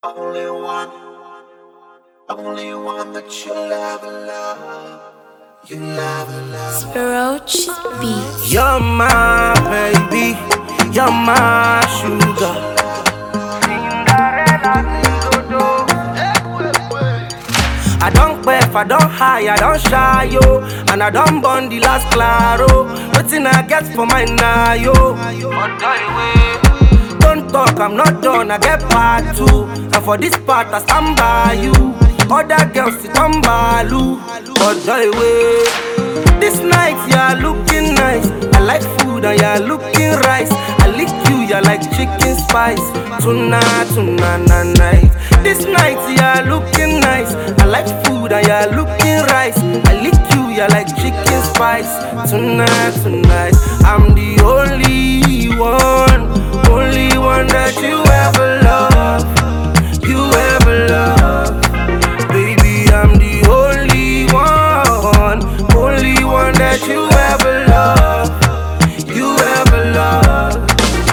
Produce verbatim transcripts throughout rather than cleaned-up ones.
Only one, only one that you'll ever love. You'll ever love. Roach Beats. You're my baby, you're my sugar. I don't quaff, I don't high, I don't shy, yo. And I don't burn the last claro. Nothing I get for my now, yo. Don't talk, I'm not done, I get part two. And for this part, I stand by you. Other girls sit on balu, but joy way. This night, you're looking nice. I like food and you're looking rice. I lick you, you're like chicken spice. Tonight, tonight, night. This night, you're looking nice. I like food and you're looking rice. I lick you, you're like chicken spice. Tonight, tonight, I'm the only one, only one that you ever love, you ever love. Baby, I'm the only one, only one that you ever love, you ever love.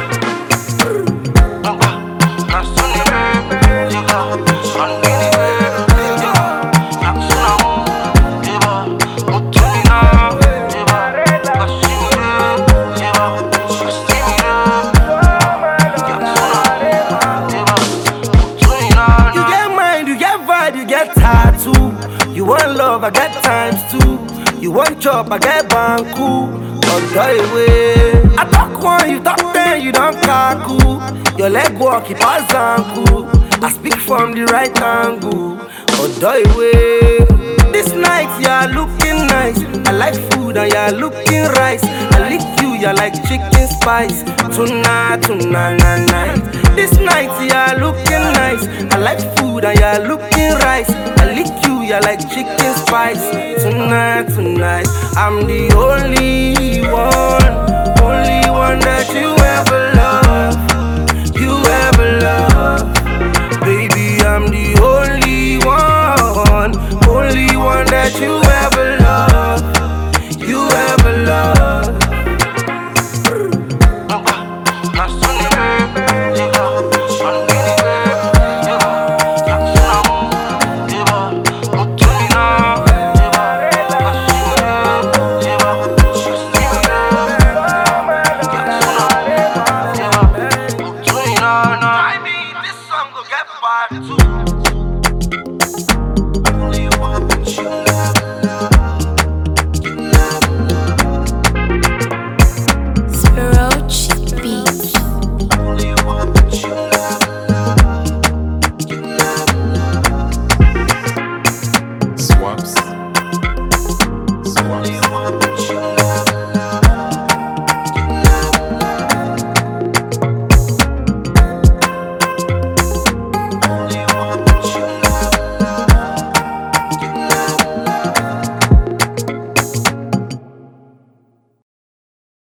You want love, I get times two. You want chop, I get banku. But die way. I talk one, you talk ten, you don't kaku. Your leg walk, you pass anku. I speak from the right angle. But die way. This night, you're looking nice. I like food and you're looking rice. I lick you, you're like chicken spice. Tonight, tonight, night, night. This night, you're looking nice. I like food and you're looking rice. I lick you, you're like chicken spice. Tonight, tonight, I'm the only one, only one that you ever love, you ever love. Baby, I'm the only one, only one that you ever love, you ever love. I mean, this song will get part two.